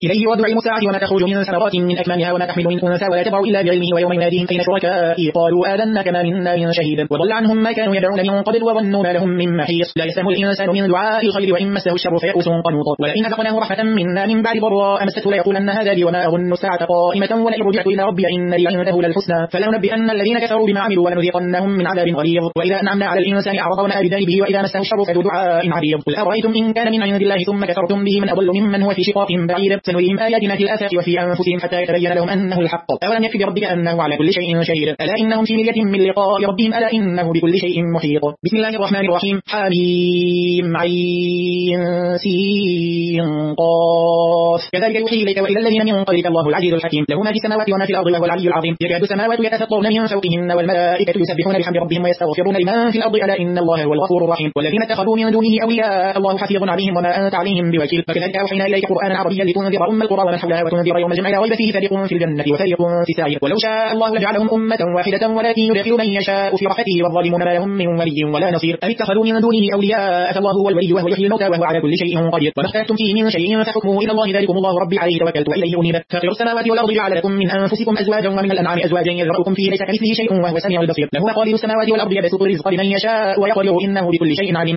إليه يرد علم الساعة وما تخرج من ثمرات من أكمامها وما تحمل من أنثى ولا تضع إلا بعلمه ويوم يناديهم أين شركائي قالوا آذنا كما منا من شهيد وضل عنهم ما كانوا يدعون من قبل وظنوا ما لهم من محيص لا يسلم الإنسان من دعاء الخير وإن مسه الشر فيئوس قنوط ولئن أذقناه رحمة منا من بعد ضراء مسته ليقولن هذا لي وما أظن الساعة قائمة ولئن رجعت إلى ربي إن لي عنده للحسنى فلننبئن الذين كفروا بما عملوا ولنذيقنهم من عذاب غليظ وإذا أنعمنا على الإنسان أعرض ونأى بجانبه وإذا مسه الشر فذو دعاء عريض قل أرأيتم إن كان من عند الله ثم كفرتم به من أضل ممن هو في شقاق بعيد سنريهم آياتنا في الآفاق وفي أنفسهم حتى يتبين لهم أنه الحق أولم يكفي بربك أنه على كل شيء شهيد ألا إنهم في مرية من لقاء ربهم ألا إنه بكل شيء محيط بسم الله الرحمن الرحيم حميم عين سين قاف كذلك يوحي إليك وإلى الذين من قبلك الله العزيز الحكيم له ما في السماوات وما في الأرض وهو العلي العظيم يكاد السماوات يتفطرن من فوقهن والملائكة يسبحون بحمد ربهم ويستغفرون لمن في الأرض ألا إن الله هو الغفور الرحيم والذين اتخذوا من دونه أولياء الله حفيظ عليهم وما أنت عليهم بوكيل فكذلك أوحينا إليك قرآنا عربيا لتنذر أم القرى ومن حولها وتنذر يوم الجمع لا ريب فيه فريق في الجنة وفريق في السعير ولو شاء الله لجعلهم أمة واحدة ولكن يدخل من يشاء في رحمته والظالمون ما لهم من ولي ولا نصير أم اتخذوا من دونه أولياء فالله هو الولي وهو يحيي الموتى وهو على كل شيء قدير وما اختلفتم فيه من شيء فحكمه إلى الله ذلكم الله ربي عليه توكلت وإليه أنيب فاطر السماوات والأرض جعل لكم من أنفسكم أزواجا ومن الأنعام أزواجا يذرأكم فيه ليس كمثله شيء وهو السميع البصير له مقاليد السماوات والأرض يبسط الرزق لمن يشاء ويقدر إنه بكل شيء عليم